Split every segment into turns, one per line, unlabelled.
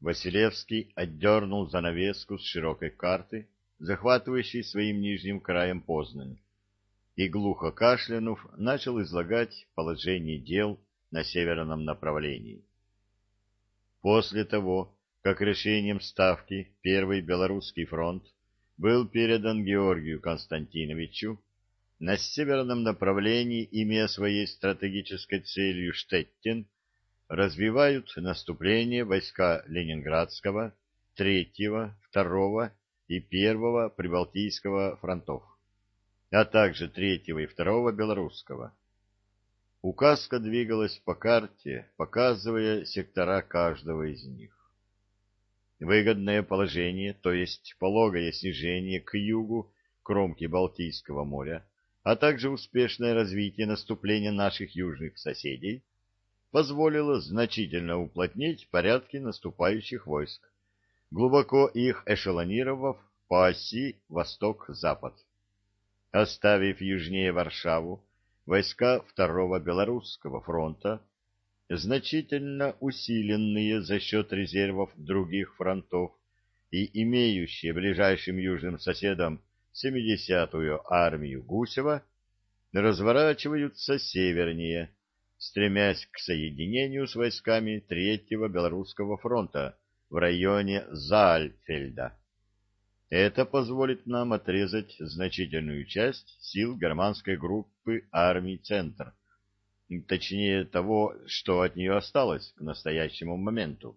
Василевский отдернул занавеску с широкой карты, захватывающей своим нижним краем Познань, и, глухо кашлянув, начал излагать положение дел на северном направлении. После того, как решением Ставки Первый Белорусский фронт был передан Георгию Константиновичу, на северном направлении, имея своей стратегической целью Штеттин, развивают наступление войска Ленинградского, Третьего, Второго и Первого Прибалтийского фронтов, а также Третьего и Второго Белорусского. Указка двигалась по карте, показывая сектора каждого из них. Выгодное положение, то есть пологое снижение к югу кромки Балтийского моря, а также успешное развитие наступления наших южных соседей, позволило значительно уплотнить порядки наступающих войск, глубоко их эшелонировав по оси восток-запад. Оставив южнее Варшаву войска Второго Белорусского фронта, значительно усиленные за счет резервов других фронтов и имеющие ближайшим южным соседом 70-ю армию Гусева, разворачиваются севернее, стремясь к соединению с войсками Третьего Белорусского фронта в районе Заальфельда. Это позволит нам отрезать значительную часть сил германской группы армий «Центр», точнее того, что от нее осталось к настоящему моменту.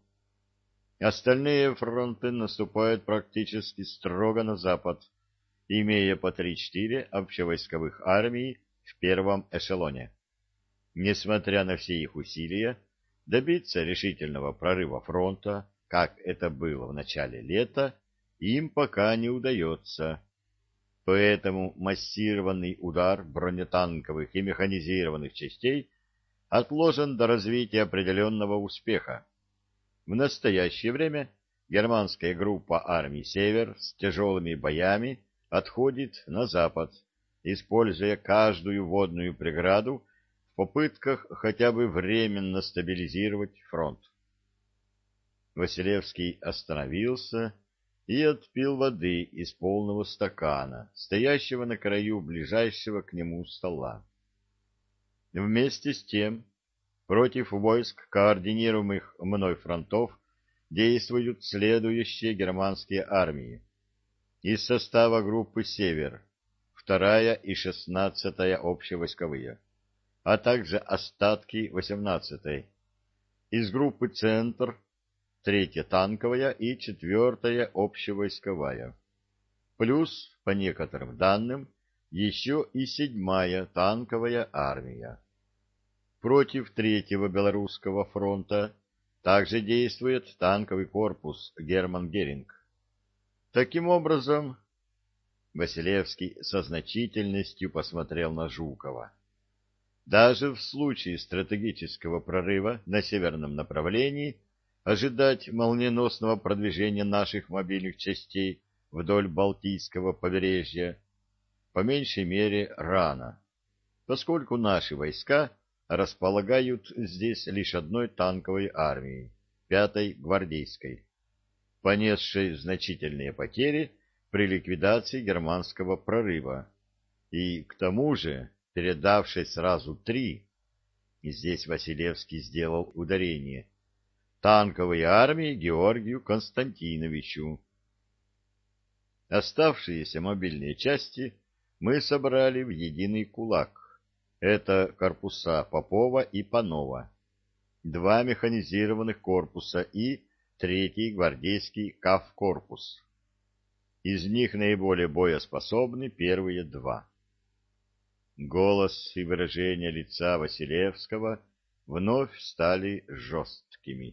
Остальные фронты наступают практически строго на запад, имея по 3-4 общевойсковых армии в первом эшелоне. Несмотря на все их усилия, добиться решительного прорыва фронта, как это было в начале лета, им пока не удается. Поэтому массированный удар бронетанковых и механизированных частей отложен до развития определенного успеха. В настоящее время германская группа армий «Север» с тяжелыми боями отходит на запад, используя каждую водную преграду в попытках хотя бы временно стабилизировать фронт. Василевский остановился и отпил воды из полного стакана, стоящего на краю ближайшего к нему стола. Вместе с тем, против войск, координируемых мной фронтов, действуют следующие германские армии. Из состава группы «Север» 2-я и 16-я общевойсковые, а также остатки 18-й. Из группы «Центр» 3-я танковая и 4-я общевойсковая. Плюс, по некоторым данным, еще и 7-я танковая армия. Против Третьего Белорусского фронта также действует танковый корпус «Герман Геринг». Таким образом, Василевский со значительностью посмотрел на Жукова. Даже в случае стратегического прорыва на северном направлении ожидать молниеносного продвижения наших мобильных частей вдоль Балтийского побережья по меньшей мере рано, поскольку наши войска располагают здесь лишь одной танковой армией, 5-й гвардейской, понесшей значительные потери при ликвидации германского прорыва, и к тому же передавшей сразу 3, и здесь Василевский сделал ударение, танковые армии Георгию Константиновичу. Оставшиеся мобильные части мы собрали в единый кулак. Это корпуса Попова и Панова, 2 механизированных корпуса и 3-й гвардейский кавкорпус. Из них наиболее боеспособны первые 2. Голос и выражение лица Василевского вновь стали жесткими.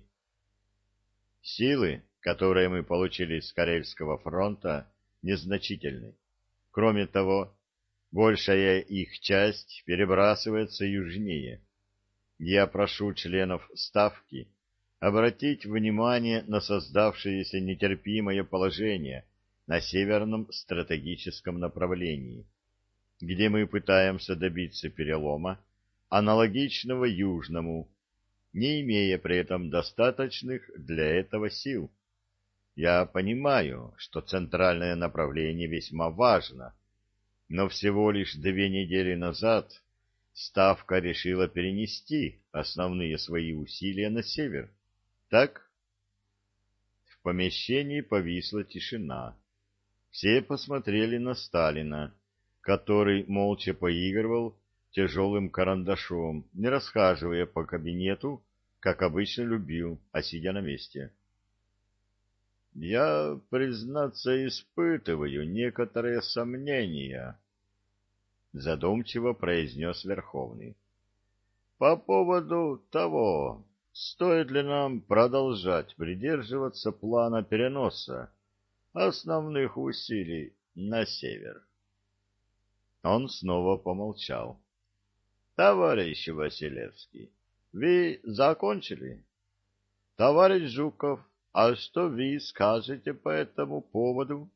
Силы, которые мы получили с Карельского фронта, незначительны. Кроме того, большая их часть перебрасывается южнее. Я прошу членов Ставки обратить внимание на создавшееся нетерпимое положение на северном стратегическом направлении, где мы пытаемся добиться перелома, аналогичного южному, не имея при этом достаточных для этого сил. Я понимаю, что центральное направление весьма важно, но всего лишь 2 недели назад Ставка решила перенести основные свои усилия на север. Так? В помещении повисла тишина. Все посмотрели на Сталина, который молча поигрывал тяжелым карандашом, не расхаживая по кабинету, как обычно любил, а сидя на месте. «Я, признаться, испытываю некоторые сомнения», — задумчиво произнес Верховный. «По поводу того, стоит ли нам продолжать придерживаться плана переноса основных усилий на север». Он снова помолчал. «Товарищ Василевский, вы закончили? Товарищ Жуков, а что вы скажете по этому поводу?»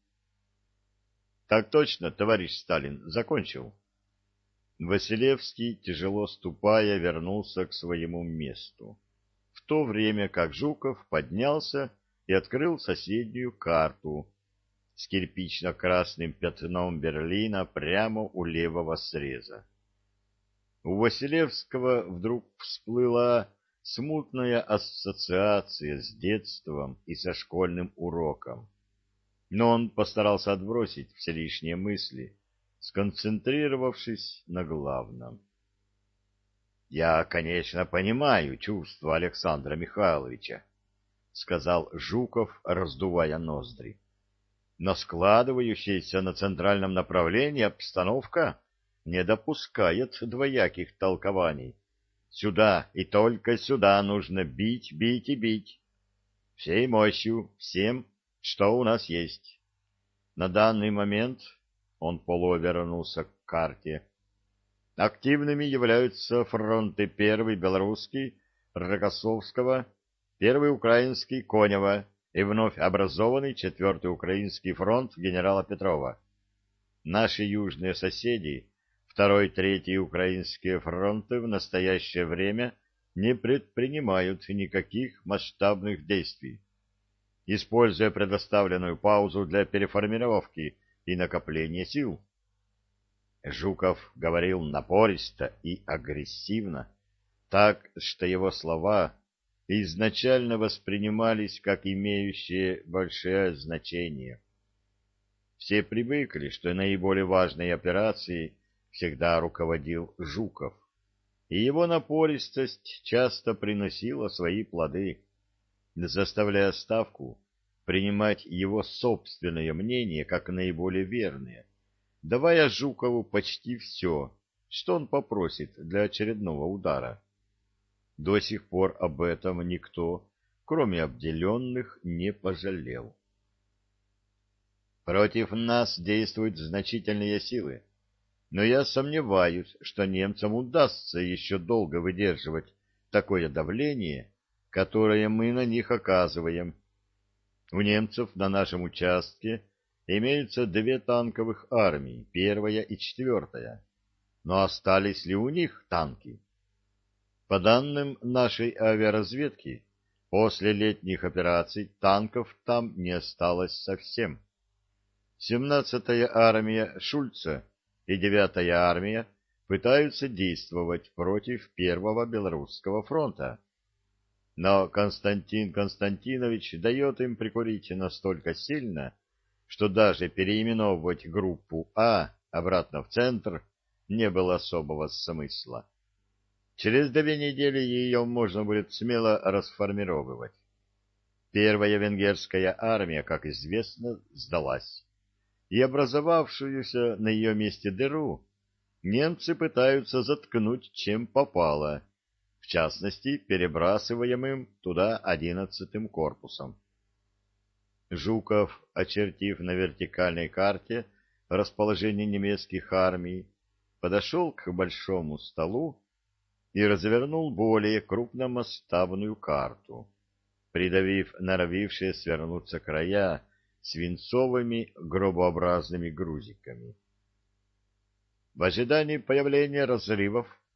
«Так точно, товарищ Сталин, закончил». Василевский, тяжело ступая, вернулся к своему месту, в то время как Жуков поднялся и открыл соседнюю карту с кирпично-красным пятном Берлина прямо у левого среза. У Василевского вдруг всплыла смутная ассоциация с детством и со школьным уроком, но он постарался отбросить все лишние мысли, сконцентрировавшись на главном. «Я, конечно, понимаю чувства Александра Михайловича», — сказал Жуков, раздувая ноздри. «Но складывающаяся на центральном направлении обстановка не допускает двояких толкований. Сюда и только сюда нужно бить, бить и бить. Всей мощью, всем, что у нас есть. На данный момент...» Он полувернулся к карте. Активными являются фронты 1-й Белорусский, Рокоссовского, 1-й Украинский, Конева и вновь образованный 4-й Украинский фронт генерала Петрова. Наши южные соседи, 2-й, 3-й Украинские фронты в настоящее время не предпринимают никаких масштабных действий, используя предоставленную паузу для переформировки и накопления сил. Жуков говорил напористо и агрессивно, так, что его слова изначально воспринимались как имеющие большое значение. Все привыкли, что наиболее важной операцией всегда руководил Жуков, и его напористость часто приносила свои плоды, заставляя Ставку принимать его собственное мнение как наиболее верное, давая Жукову почти все, что он попросит для очередного удара. До сих пор об этом никто, кроме обделенных, не пожалел. Против нас действуют значительные силы, но я сомневаюсь, что немцам удастся еще долго выдерживать такое давление, которое мы на них оказываем. У немцев на нашем участке имеются 2 танковых армии, 1-я и 4-я. Но остались ли у них танки? По данным нашей авиаразведки, после летних операций танков там не осталось совсем. 17-я армия Шульца и 9-я армия пытаются действовать против 1-го Белорусского фронта. Но Константин Константинович дает им прикурить настолько сильно, что даже переименовывать группу А обратно в центр не было особого смысла. Через 2 недели ее можно будет смело расформировывать. 1-я венгерская армия, как известно, сдалась, и образовавшуюся на ее месте дыру немцы пытаются заткнуть чем попало, в частности, перебрасываемым туда 11-м корпусом. Жуков, очертив на вертикальной карте расположение немецких армий, подошел к большому столу и развернул более крупномасштабную карту, придавив норовившие свернуться края свинцовыми гробообразными грузиками. В ожидании появления разрывов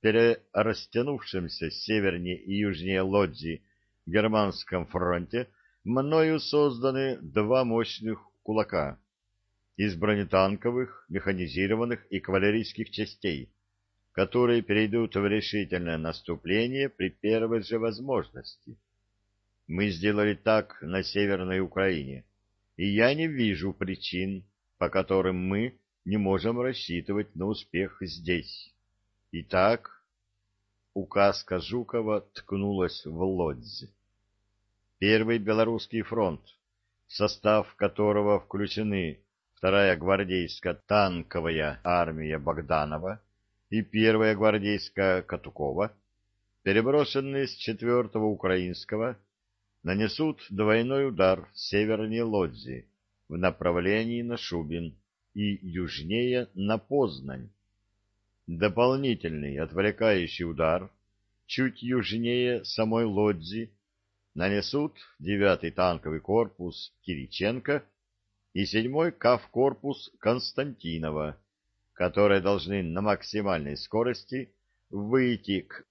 перерастянувшемся севернее и южнее Лодзи германском фронте мною созданы два мощных кулака из бронетанковых, механизированных и кавалерийских частей, которые перейдут в решительное наступление при первой же возможности. Мы сделали так на Северной Украине, и я не вижу причин, по которым мы не можем рассчитывать на успех здесь. Итак, указка Жукова ткнулась в Лодзь. Первый Белорусский фронт, в состав которого включены 2-я гвардейская танковая армия Богданова и 1-я гвардейская Катукова, переброшенные с 4-го украинского, нанесут двойной удар севернее Лодзи в направлении на Шубин и южнее на Познань. Дополнительный отвлекающий удар чуть южнее самой Лодзи нанесут 9-й танковый корпус Кириченко и 7-й кавкорпус Константинова, которые должны на максимальной скорости выйти к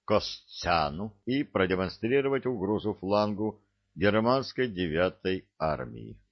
Костцяну и продемонстрировать угрозу флангу германской 9-й армии.